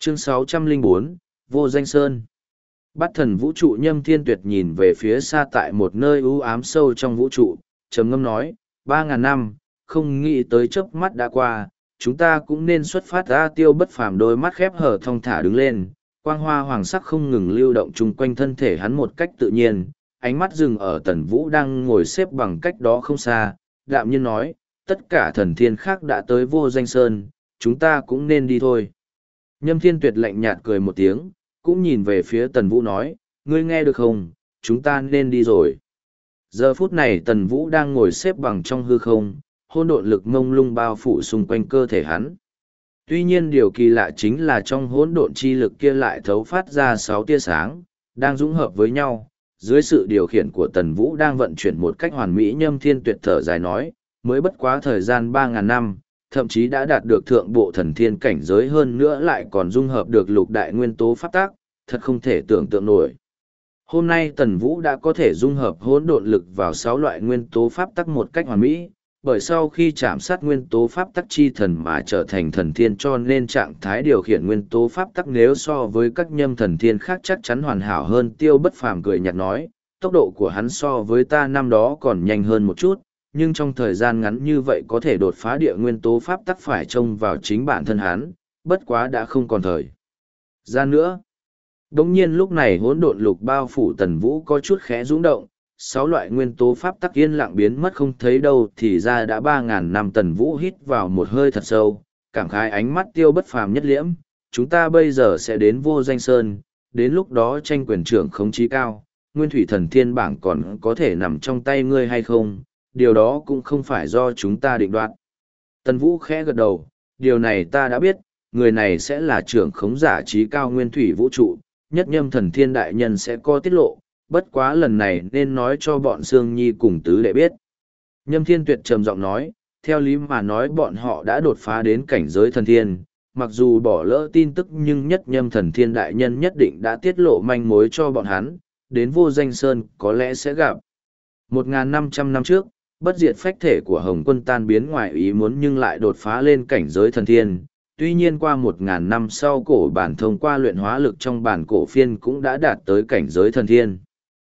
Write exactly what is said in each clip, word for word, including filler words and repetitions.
Chương sáu trăm lẻ bốn, Vô Danh Sơn. Bát thần vũ trụ Nhâm Thiên Tuyệt nhìn về phía xa tại một nơi u ám sâu trong vũ trụ, trầm ngâm nói, ba ngàn năm, không nghĩ tới chớp mắt đã qua, chúng ta cũng nên xuất phát ra. Tiêu Bất Phàm đôi mắt khép hở thong thả đứng lên, quang hoa hoàng sắc không ngừng lưu động chung quanh thân thể hắn một cách tự nhiên, ánh mắt dừng ở Tần Vũ đang ngồi xếp bằng cách đó không xa, đạm nhiên nói, tất cả thần thiên khác đã tới Vô Danh Sơn, chúng ta cũng nên đi thôi. Nhâm Thiên Tuyệt lạnh nhạt cười một tiếng, cũng nhìn về phía Tần Vũ nói, ngươi nghe được không, chúng ta nên đi rồi. Giờ phút này Tần Vũ đang ngồi xếp bằng trong hư không, hỗn độn lực mông lung bao phủ xung quanh cơ thể hắn. Tuy nhiên điều kỳ lạ chính là trong hỗn độn chi lực kia lại thấu phát ra sáu tia sáng, đang dũng hợp với nhau, dưới sự điều khiển của Tần Vũ đang vận chuyển một cách hoàn mỹ. Nhâm Thiên Tuyệt thở dài nói, mới bất quá thời gian ba ngàn năm, thậm chí đã đạt được thượng bộ thần thiên cảnh giới, hơn nữa lại còn dung hợp được lục đại nguyên tố pháp tác, thật không thể tưởng tượng nổi. Hôm nay Tần Vũ đã có thể dung hợp hỗn độn lực vào sáu loại nguyên tố pháp tắc một cách hoàn mỹ, bởi sau khi chạm sát nguyên tố pháp tắc chi thần mà trở thành thần thiên, cho nên trạng thái điều khiển nguyên tố pháp tắc nếu so với các nhâm thần thiên khác chắc chắn hoàn hảo hơn. Tiêu Bất Phàm cười nhạt nói, tốc độ của hắn so với ta năm đó còn nhanh hơn một chút, nhưng trong thời gian ngắn như vậy có thể đột phá địa nguyên tố pháp tắc phải trông vào chính bản thân hắn, bất quá đã không còn thời gian nữa. Đống nhiên lúc này hỗn độn lục bao phủ Tần Vũ có chút khẽ rung động, sáu loại nguyên tố pháp tắc yên lặng biến mất không thấy đâu, thì ra đã ba ngàn năm. Tần Vũ hít vào một hơi thật sâu, cảm khái, ánh mắt Tiêu Bất Phàm nhất liễm, chúng ta bây giờ sẽ đến Vô Danh Sơn, đến lúc đó tranh quyền trưởng khống chí cao, nguyên thủy thần thiên bảng còn có thể nằm trong tay ngươi hay không, điều đó cũng không phải do chúng ta định đoạt. Tần Vũ khẽ gật đầu, điều này ta đã biết, người này sẽ là trưởng khống giả chí cao nguyên thủy vũ trụ, nhất nhâm thần thiên đại nhân sẽ có tiết lộ, bất quá lần này nên nói cho bọn Sương Nhi cùng tứ đệ biết. Nhâm Thiên Tuyệt trầm giọng nói, theo lý mà nói bọn họ đã đột phá đến cảnh giới thần thiên, mặc dù bỏ lỡ tin tức nhưng nhất nhâm thần thiên đại nhân nhất định đã tiết lộ manh mối cho bọn hắn, đến Vô Danh Sơn có lẽ sẽ gặp. một nghìn năm trăm năm trước, bất diệt phách thể của Hồng Quân tan biến ngoài ý muốn nhưng lại đột phá lên cảnh giới thần thiên. Tuy nhiên qua một ngàn năm sau, cổ bản thông qua luyện hóa lực trong bản cổ phiên cũng đã đạt tới cảnh giới thần thiên.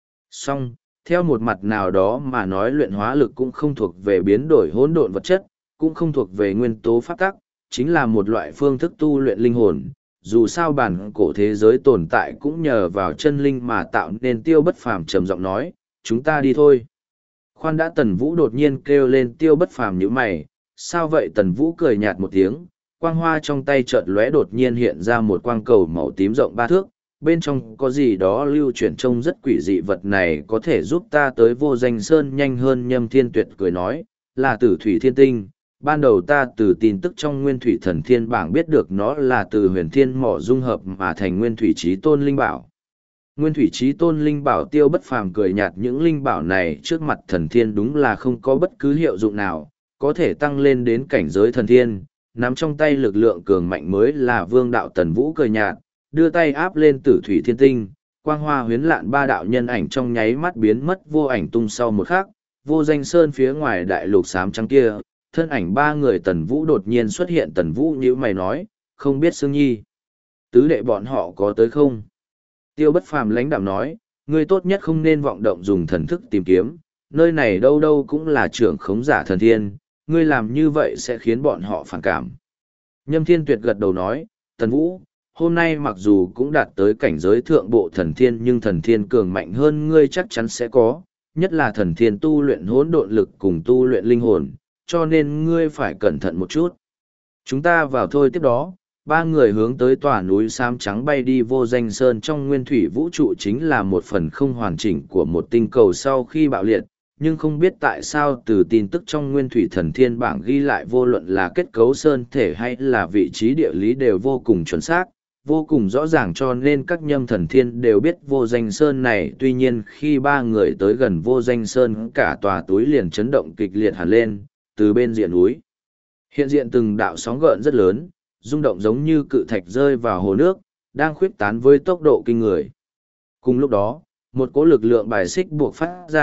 Song, theo một mặt nào đó mà nói, luyện hóa lực cũng không thuộc về biến đổi hỗn độn vật chất, cũng không thuộc về nguyên tố pháp tắc, chính là một loại phương thức tu luyện linh hồn. Dù sao bản cổ thế giới tồn tại cũng nhờ vào chân linh mà tạo nên. Tiêu Bất Phàm trầm giọng nói, chúng ta đi thôi. Khoan đã. Tần Vũ đột nhiên kêu lên. Tiêu Bất Phàm nhíu mày, sao vậy? Tần Vũ cười nhạt một tiếng, quang hoa trong tay chợt lóe, đột nhiên hiện ra một quang cầu màu tím rộng ba thước, bên trong có gì đó lưu chuyển trông rất quỷ dị. Vật này có thể giúp ta tới Vô Danh Sơn nhanh hơn. Nhâm Thiên Tuyệt cười nói, là Tử Thủy Thiên Tinh. Ban đầu ta từ tin tức trong Nguyên Thủy Thần Thiên bảng biết được nó là từ Huyền Thiên mỏ dung hợp mà thành Nguyên Thủy Chí Tôn Linh Bảo. Nguyên Thủy Chí Tôn Linh Bảo. Tiêu Bất Phàm cười nhạt, những linh bảo này trước mặt thần thiên đúng là không có bất cứ hiệu dụng nào, có thể tăng lên đến cảnh giới thần thiên, nắm trong tay lực lượng cường mạnh mới là vương đạo. Tần Vũ cười nhạt, đưa tay áp lên Tử Thủy Thiên Tinh, quang hoa huyến lạn, ba đạo nhân ảnh trong nháy mắt biến mất vô ảnh tung. Sau một khắc, Vô Danh Sơn phía ngoài đại lục xám trắng kia, thân ảnh ba người Tần Vũ đột nhiên xuất hiện. Tần Vũ nhíu mày nói, không biết Sương Nhi tứ đệ bọn họ có tới không? Tiêu Bất Phàm lãnh đạm nói, ngươi tốt nhất không nên vọng động dùng thần thức tìm kiếm, nơi này đâu đâu cũng là trưởng khống giả thần thiên, ngươi làm như vậy sẽ khiến bọn họ phản cảm. Nhâm Thiên Tuyệt gật đầu nói, Tần Vũ, hôm nay mặc dù cũng đạt tới cảnh giới thượng bộ thần thiên, nhưng thần thiên cường mạnh hơn ngươi chắc chắn sẽ có, nhất là thần thiên tu luyện hỗn độn lực cùng tu luyện linh hồn, cho nên ngươi phải cẩn thận một chút. Chúng ta vào thôi. Tiếp đó, ba người hướng tới tòa núi xám trắng bay đi. Vô Danh Sơn trong nguyên thủy vũ trụ chính là một phần không hoàn chỉnh của một tinh cầu sau khi bạo liệt, nhưng không biết tại sao từ tin tức trong Nguyên Thủy Thần Thiên bảng ghi lại, vô luận là kết cấu sơn thể hay là vị trí địa lý đều vô cùng chuẩn xác, vô cùng rõ ràng, cho nên các nhâm thần thiên đều biết Vô Danh Sơn này. Tuy nhiên khi ba người tới gần Vô Danh Sơn, cả tòa túi liền chấn động kịch liệt hẳn lên, từ bên diện núi hiện diện từng đạo sóng gợn rất lớn, rung động giống như cự thạch rơi vào hồ nước, đang khuyết tán với tốc độ kinh người. Cùng lúc đó, một cỗ lực lượng bài xích buộc phát ra,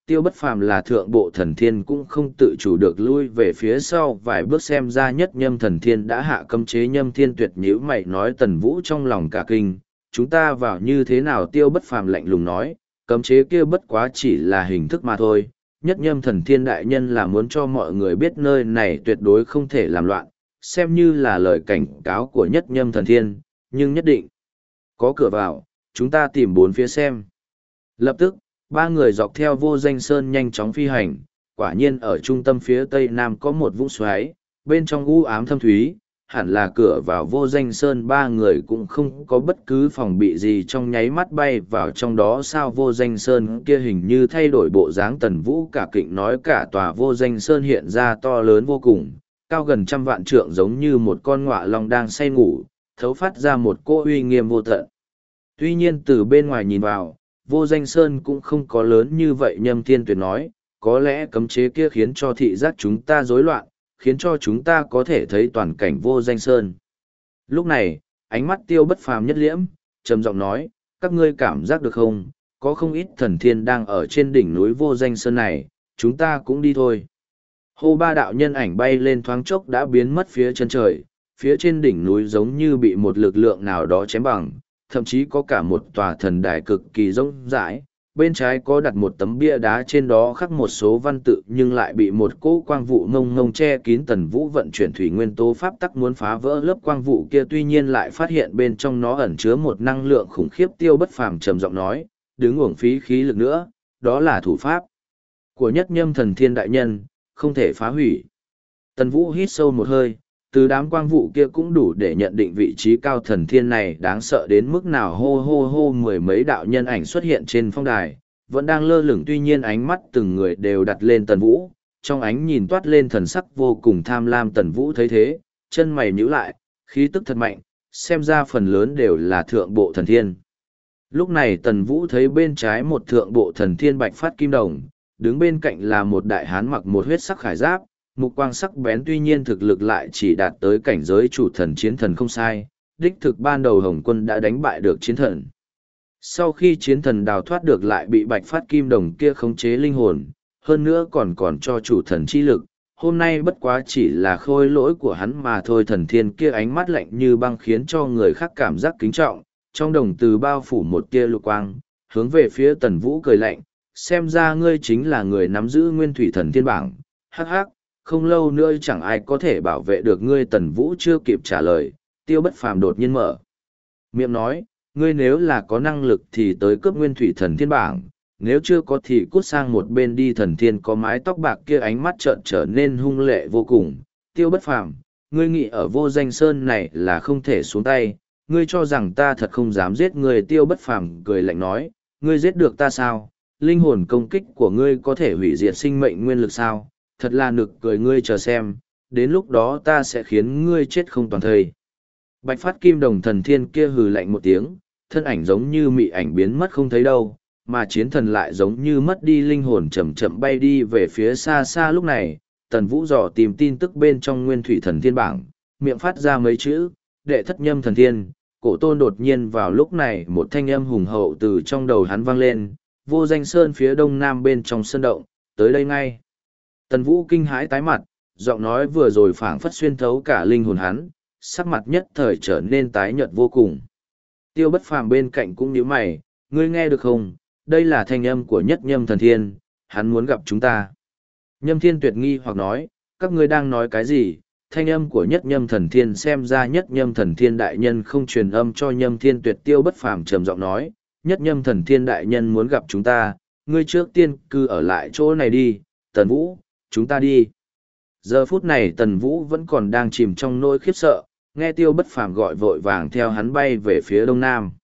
Tiêu Bất Phàm là thượng bộ thần thiên cũng không tự chủ được lui về phía sau vài bước, xem ra nhất nhâm thần thiên đã hạ cấm chế. Nhâm Thiên Tuyệt nhíu mày nói. Tần Vũ trong lòng cả kinh, chúng ta vào như thế nào? Tiêu Bất Phàm lạnh lùng nói, cấm chế kia bất quá chỉ là hình thức mà thôi. Nhất nhâm thần thiên đại nhân là muốn cho mọi người biết nơi này tuyệt đối không thể làm loạn, xem như là lời cảnh cáo của nhất nhâm thần thiên, nhưng nhất định có cửa vào, chúng ta tìm bốn phía xem. Lập tức, ba người dọc theo Vô Danh Sơn nhanh chóng phi hành, quả nhiên ở trung tâm phía tây nam có một vũng xoáy, bên trong u ám thâm thúy, hẳn là cửa vào Vô Danh Sơn. Ba người cũng không có bất cứ phòng bị gì, trong nháy mắt bay vào trong đó. Sao Vô Danh Sơn kia hình như thay đổi bộ dáng? Tần Vũ cả kịnh nói. Cả tòa Vô Danh Sơn hiện ra to lớn vô cùng, cao gần trăm vạn trượng, giống như một con ngọa long đang say ngủ, thấu phát ra một cỗ uy nghiêm vô tận. Tuy nhiên từ bên ngoài nhìn vào, Vô Danh Sơn cũng không có lớn như vậy. Nhâm Thiên Tuyệt nói, có lẽ cấm chế kia khiến cho thị giác chúng ta rối loạn, khiến cho chúng ta có thể thấy toàn cảnh Vô Danh Sơn. Lúc này, ánh mắt Tiêu Bất Phàm nhất liễm, trầm giọng nói, các ngươi cảm giác được không, có không ít thần thiên đang ở trên đỉnh núi Vô Danh Sơn này, chúng ta cũng đi thôi. Hô, ba đạo nhân ảnh bay lên, thoáng chốc đã biến mất phía chân trời, phía trên đỉnh núi giống như bị một lực lượng nào đó chém bằng, thậm chí có cả một tòa thần đài cực kỳ rộng rãi. Bên trái có đặt một tấm bia đá, trên đó khắc một số văn tự nhưng lại bị một cỗ quang vụ ngông ngông che kín. Tần Vũ vận chuyển thủy nguyên tố pháp tắc muốn phá vỡ lớp quang vụ kia, tuy nhiên lại phát hiện bên trong nó ẩn chứa một năng lượng khủng khiếp. Tiêu Bất Phàm trầm giọng nói, đứng uổng phí khí lực nữa, đó là thủ pháp của nhất nhâm thần thiên đại nhân, không thể phá hủy. Tần Vũ hít sâu một hơi, từ đám quang vụ kia cũng đủ để nhận định vị trí cao thần thiên này đáng sợ đến mức nào. Hô hô hô, mười mấy đạo nhân ảnh xuất hiện trên phong đài, vẫn đang lơ lửng, tuy nhiên ánh mắt từng người đều đặt lên Tần Vũ, trong ánh nhìn toát lên thần sắc vô cùng tham lam. Tần Vũ thấy thế, chân mày nhíu lại, khí tức thật mạnh, xem ra phần lớn đều là thượng bộ thần thiên. Lúc này Tần Vũ thấy bên trái một thượng bộ thần thiên bạch phát kim đồng, đứng bên cạnh là một đại hán mặc một huyết sắc khải giáp, mục quang sắc bén, tuy nhiên thực lực lại chỉ đạt tới cảnh giới chủ thần chiến thần không sai. Đích thực ban đầu Hồng Quân đã đánh bại được chiến thần. Sau khi chiến thần đào thoát được, lại bị bạch phát kim đồng kia khống chế linh hồn, hơn nữa còn còn cho chủ thần chi lực. Hôm nay bất quá chỉ là khôi lỗi của hắn mà thôi. Thần thiên kia ánh mắt lạnh như băng khiến cho người khác cảm giác kính trọng, trong đồng từ bao phủ một tia lục quang, hướng về phía Tần Vũ cười lạnh, xem ra ngươi chính là người nắm giữ nguyên thủy thần thiên bảng. Hắc hắc, không lâu nữa chẳng ai có thể bảo vệ được ngươi. Tần Vũ chưa kịp trả lời, Tiêu Bất Phàm đột nhiên mở miệng nói, ngươi nếu là có năng lực thì tới cướp nguyên thủy thần thiên bảng, nếu chưa có thì cút sang một bên đi. Thần thiên có mái tóc bạc kia ánh mắt trợn trở nên hung lệ vô cùng. Tiêu Bất Phàm, ngươi nghĩ ở Vô Danh Sơn này là không thể xuống tay, ngươi cho rằng ta thật không dám giết ngươi? Tiêu Bất Phàm cười lạnh nói, ngươi giết được ta sao? Linh hồn công kích của ngươi có thể hủy diệt sinh mệnh nguyên lực sao? Thật là nực cười, ngươi chờ xem, đến lúc đó ta sẽ khiến ngươi chết không toàn thây. Bạch phát kim đồng thần thiên kia hừ lạnh một tiếng, thân ảnh giống như mị ảnh biến mất không thấy đâu, mà chiến thần lại giống như mất đi linh hồn, chậm chậm bay đi về phía xa xa. Lúc này, Tần Vũ dò tìm tin tức bên trong nguyên thủy thần thiên bảng, miệng phát ra mấy chữ, đệ thất nhâm thần thiên, cổ tôn. Đột nhiên vào lúc này một thanh âm hùng hậu từ trong đầu hắn vang lên, Vô Danh Sơn phía đông nam bên trong sơn động, tới đây ngay. Tần Vũ kinh hãi tái mặt, giọng nói vừa rồi phảng phất xuyên thấu cả linh hồn hắn, sắc mặt nhất thời trở nên tái nhợt vô cùng. Tiêu Bất Phàm bên cạnh cũng nhíu mày, ngươi nghe được không? Đây là thanh âm của nhất nhâm thần thiên, hắn muốn gặp chúng ta. Nhâm Thiên Tuyệt nghi hoặc nói, các ngươi đang nói cái gì? Thanh âm của nhất nhâm thần thiên, xem ra nhất nhâm thần thiên đại nhân không truyền âm cho Nhâm Thiên Tuyệt. Tiêu Bất Phàm trầm giọng nói, nhất nhâm thần thiên đại nhân muốn gặp chúng ta, ngươi trước tiên cứ ở lại chỗ này đi. Tần Vũ, chúng ta đi. Giờ phút này Tần Vũ vẫn còn đang chìm trong nỗi khiếp sợ, nghe Tiêu Bất Phàm gọi vội vàng theo hắn bay về phía đông nam.